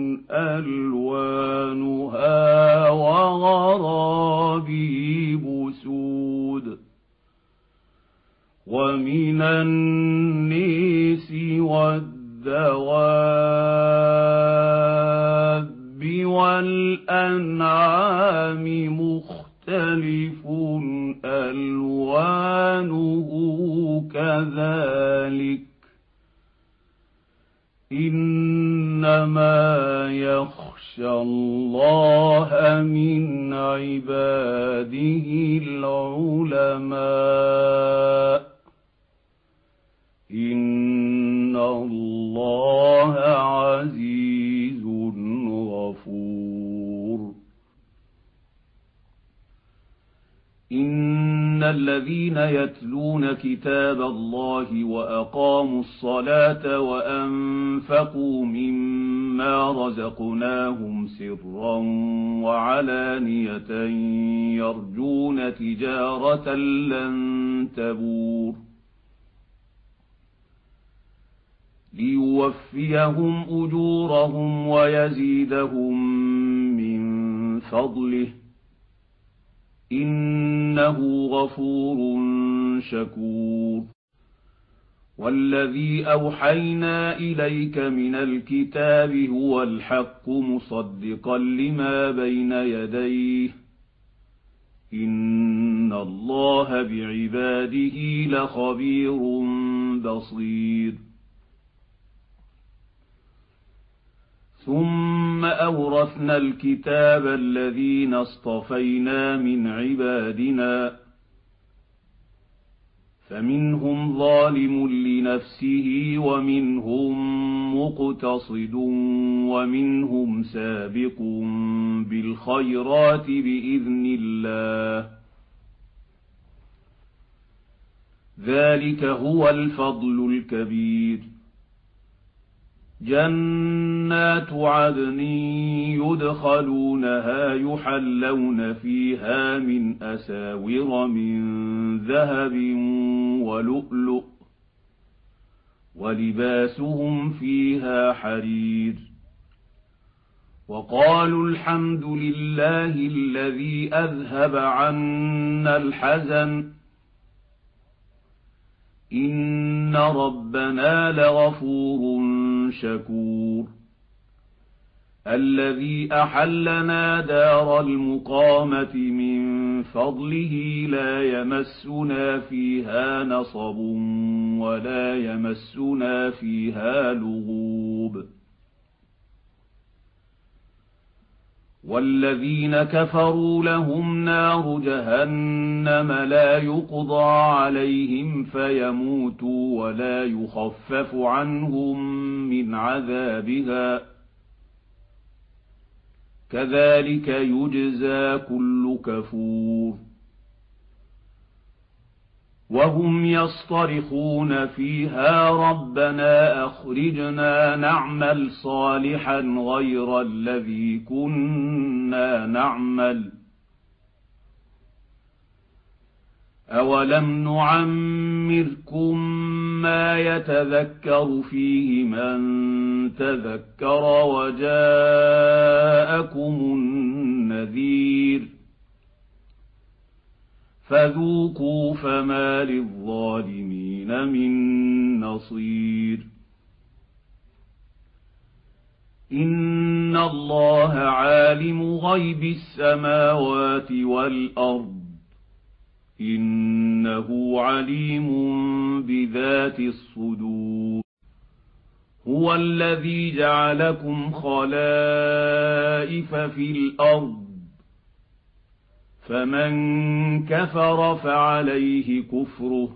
ألوانها وغرابيب سود ومن النيس والدواب والأنعام مختلف ألوانه كذلك إنما يخشى الله من عباده العلماء إن الله عزيز غفور إن الذين يتلون كتاب الله وأقاموا الصلاة وأنفقوا مما رزقناهم سرا وعلانية يرجون تجارة لن تبور ليوفيهم أجورهم ويزيدهم من فضله إنه غفور شكور والذي أوحينا إليك من الكتاب هو الحق مصدقا لما بين يديه إن الله بعباده لخبير بصير ثم أورثنا الكتاب الذين اصطفينا من عبادنا فمنهم ظالم لنفسه ومنهم مقتصد ومنهم سابق بالخيرات بإذن الله ذلك هو الفضل الكبير جنات عدن يدخلونها يحلون فيها من أساور من ذهب ولؤلؤ ولباسهم فيها حرير وقالوا الحمد لله الذي أذهب عنا الحزن إن ربنا لغفور شكور الذي أحلنا دار المقامة من فضله لا يمسنا فيها نصب ولا يمسنا فيها لغوب والذين كفروا لهم نار جهنم لا يقضى عليهم فيموتوا ولا يخفف عنهم من عذابها كذلك يجزى كل كفور وهم يصطرخون فيها ربنا أخرجنا نعمل صالحا غير الذي كنا نعمل أولم نعمركم ما يتذكر فيه من تذكر وجاءكم النذير فذوقوا فما للظالمين من نصير إن الله عالم غيب السماوات والأرض إنه عليم بذات الصدور هو الذي جعلكم خلائف في الأرض فمن كفر فعليه كفره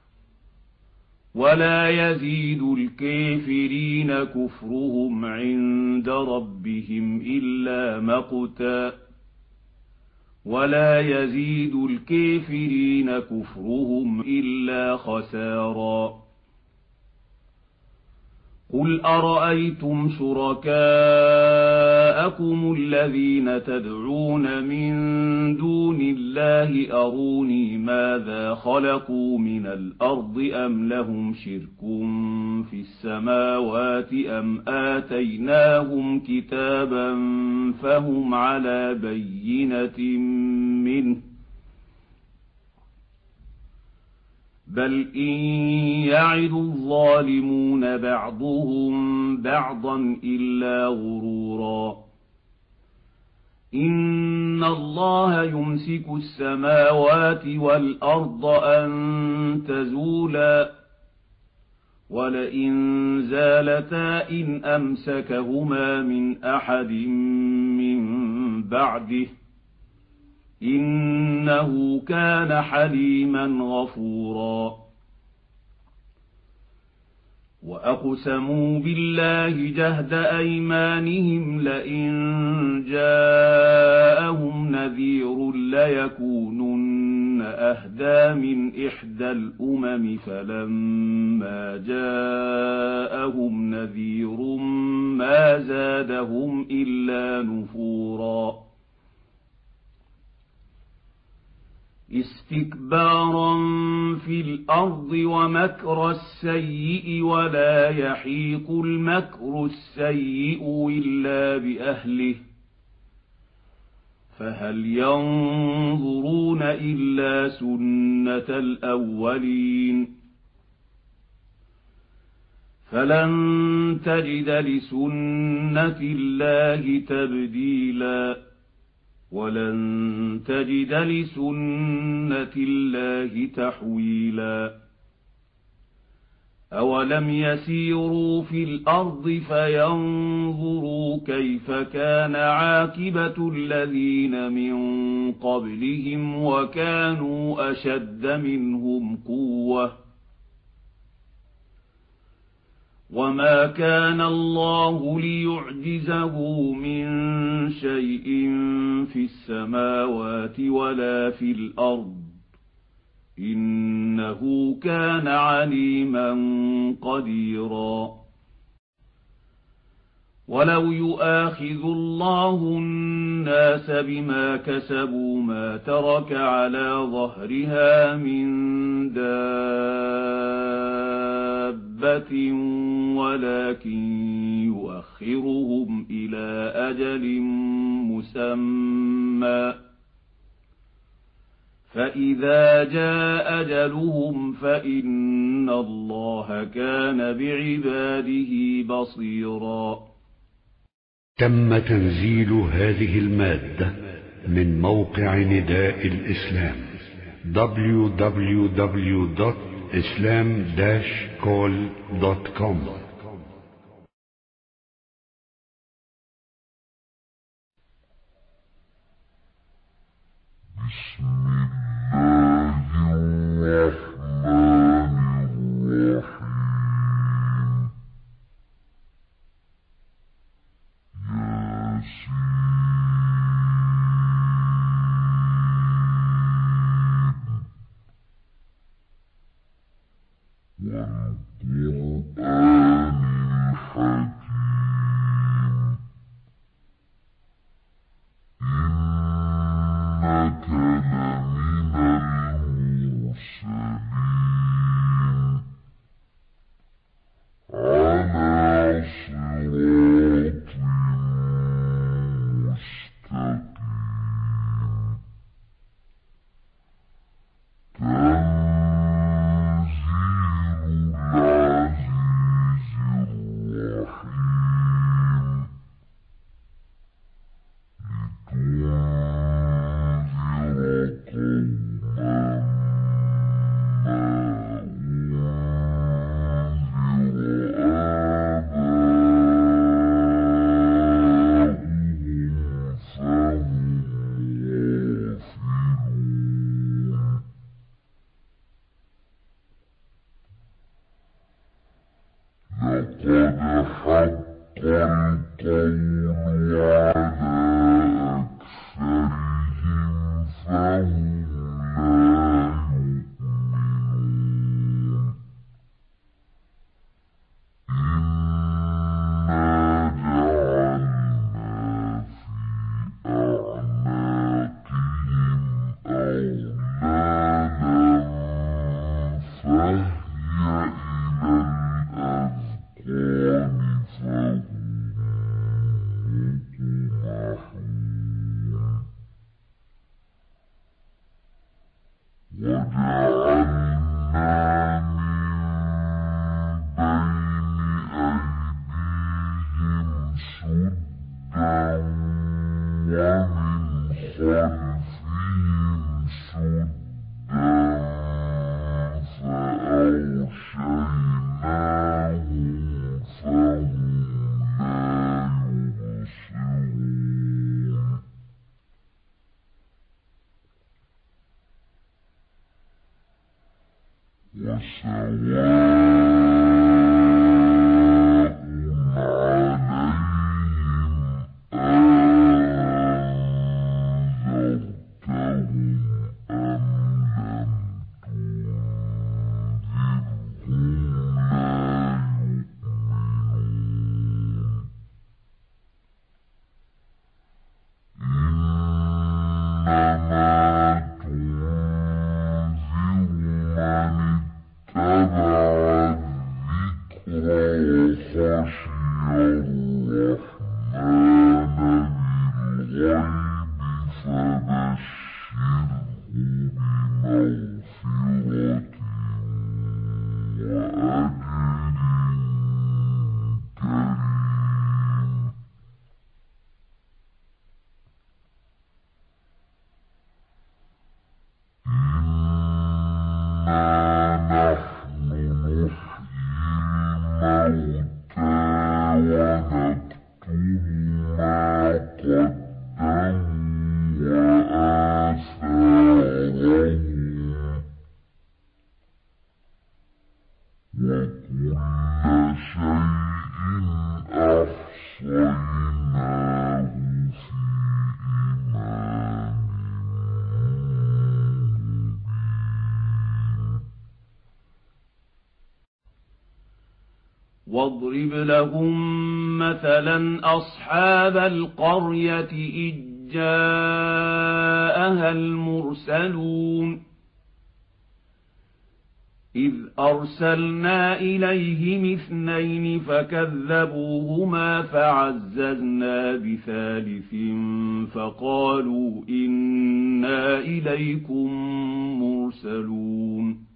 ولا يزيد الكافرين كفرهم عند ربهم إلا مقتا ولا يزيد الكافرين كفرهم إلا خسارا قل أرأيتم شركاءكم الذين تدعون من دون الله أروني ماذا خلقوا من الأرض أم لهم شرك في السماوات أم آتيناهم كتابا فهم على بينة منه بل إن يعد الظالمون بعضهم بعضا إلا غرورا إن الله يمسك السماوات والأرض أن تزولا ولئن زالتا إن أمسكهما من أحد من بعده إنه كان حليما غفورا وأقسموا بالله جهد أيمانهم لئن جاءهم نذير ليكونن أهدى من إحدى الأمم فلما جاءهم نذير ما زادهم إلا نفورا استكبارا في الأرض ومكر السيء ولا يحيق المكر السيء إلا بأهله فهل ينظرون إلا سنة الأولين فلن تجد لسنة الله تبديلا ولن تجد لسنة الله تحويلا أولم يسيروا في الأرض فينظروا كيف كان عاقبة الذين من قبلهم وكانوا أشد منهم قوة وما كان الله ليعجزه من شيء في السماوات ولا في الأرض إنه كان عليما قديرا ولو يؤاخذ الله الناس بما كسبوا ما ترك على ظهرها من دابة ولكن يؤخرهم إلى أجل مسمى فإذا جاء أجلهم فإن الله كان بعباده بصيرا. تم تنزيل هذه المادة من موقع نداء الإسلام دبليو دبليو دبليو دوت إسلام داش كول دوت كوم. بسم الله الرحمن الرحيم. ياسين والقرآن الحكيم إنك لمن المرسلين على صراط مستقيم تنزيل العزيز الرحيم لتنذر قوما ما أنذر آباؤهم فهم غافلون. لقد حق القول على أكثرهم فهم لا يؤمنون. إنا جعلنا في أعناقهم أغلالا فهي إلى الأذقان فهم مقمحون. وجعلنا من بين أيديهم سدا ومن خلفهم سدا فأغشيناهم فهم لا يبصرون. وسواء عليهم أنذرتهم أم نكتب ما قدموا وآثارهم وكل شيء أحصيناه في إمام مبين. واضرب لهم مثلا أصحاب القرية إذ جاءها المرسلون إذ أرسلنا إليهم اثنين فكذبوهما فعززنا بثالث فقالوا إنا إليكم مرسلون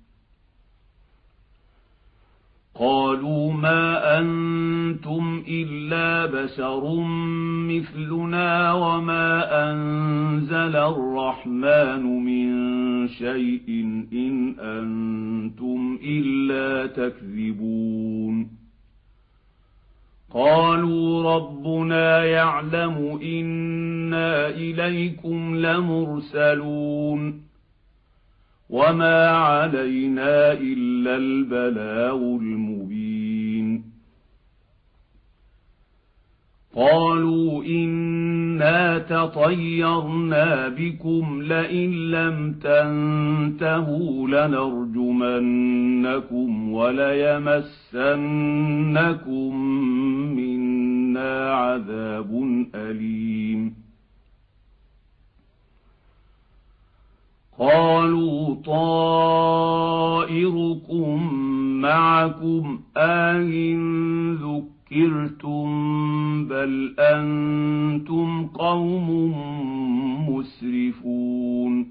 قالوا ما أنتم إلا بشر مثلنا وما أنزل الرحمن من شيء إن أنتم إلا تكذبون قالوا ربنا يعلم إنا إليكم لمرسلون وما علينا إلا البلاغ المبين قالوا إنا تطيرنا بكم لئن لم تنتهوا لنرجمنكم وليمسنكم منا عذاب أليم قالوا طائركم معكم أئن ذكرتم بل أنتم قوم مسرفون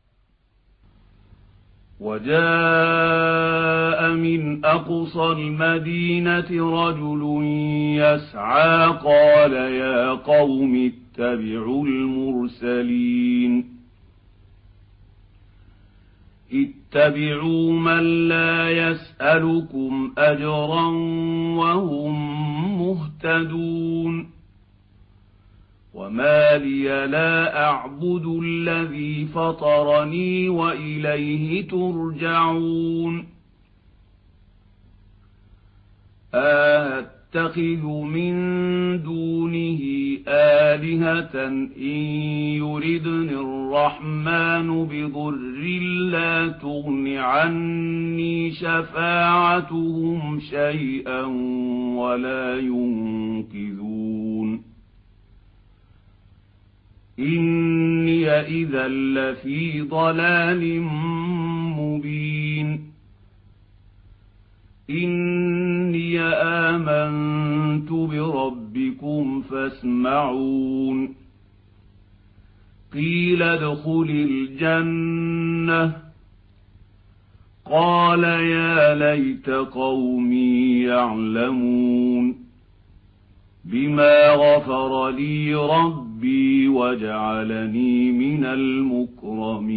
وجاء من أقصى المدينة رجل يسعى قال يا قوم اتبعوا المرسلين اتبعوا من لا يسألكم أجرا وهم مهتدون وما لي لا أعبد الذي فطرني وإليه ترجعون أتخذ من دونه آلهة إن يردن الرحمن بضر لا تغن عني شفاعتهم شيئا ولا ينقذون إني إذا لفي ضلال مبين إني آمنت بربكم فاسمعون قيل ادخل الجنة قال يا ليت قومي يعلمون بما غفر لي ربي وجعلني من المكرمين